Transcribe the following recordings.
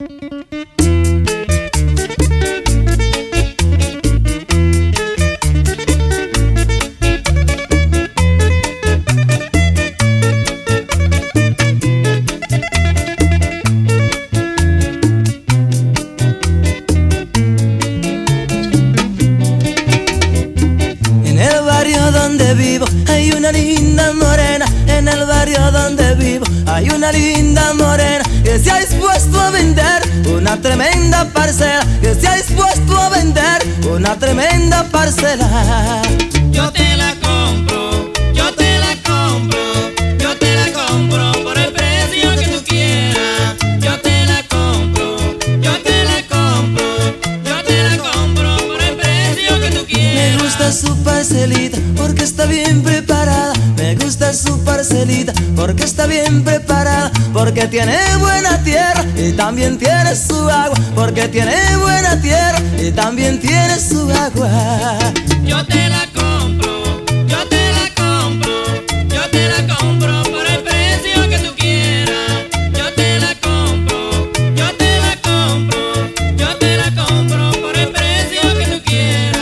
Donde vivo hay una linda morena, en el barrio donde vivo hay una linda morena que se ha dispuesto a vender una tremenda parcela, que se ha dispuesto a vender una tremenda parcela. Yo te la compro, yo te la compro, yo te la compro por el precio que tú quieras. Yo te la compro, yo te la compro, yo te la compro por el precio que tú quieras. Me gusta su parcelita porque está bien preparada. Me gusta su parcelita porque está bien preparada. Porque tiene buena tierra y también tiene su agua. Porque tiene buena tierra y también tiene su agua. Yo te la compro, yo te la compro, yo te la compro por el precio que tú quieras. Yo te la compro, yo te la compro, yo te la compro por el precio que tú quieras.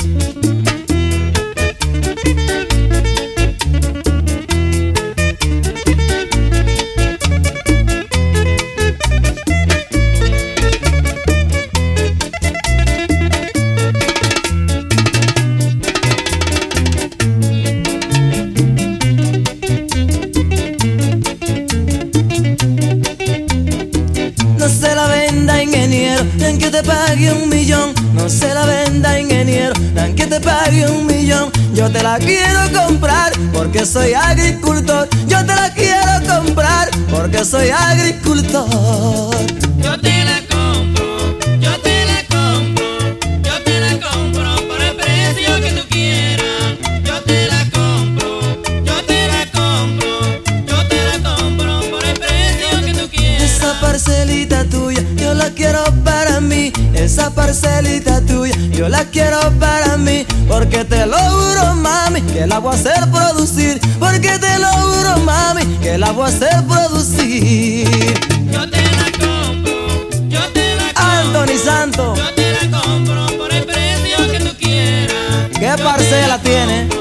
No se la venda, ingeniero, en que te pague 1 millón. No se la venda, ingeniero, en que te pague 1 millón. Yo te la quiero comprar porque soy agricultor. Yo te la quiero comprar porque soy agricultor. Yo te la compro, yo te la compro, yo te la compro por el precio que tú quieras. Yo te la compro, yo te la compro, yo te la compro por el precio que tú quieras. Esa parcelita tuya, yo la quiero para mí. Esa parcelita tuya, yo la quiero para mí. Porque te lo juro, mami, que la voy a hacer producir. Porque te lo juro, mami, que la voy a hacer producir. Yo te la compro, yo te la compro, Anthony Santos, yo te la compro por el precio que tú quieras. ¿qué parcela tiene?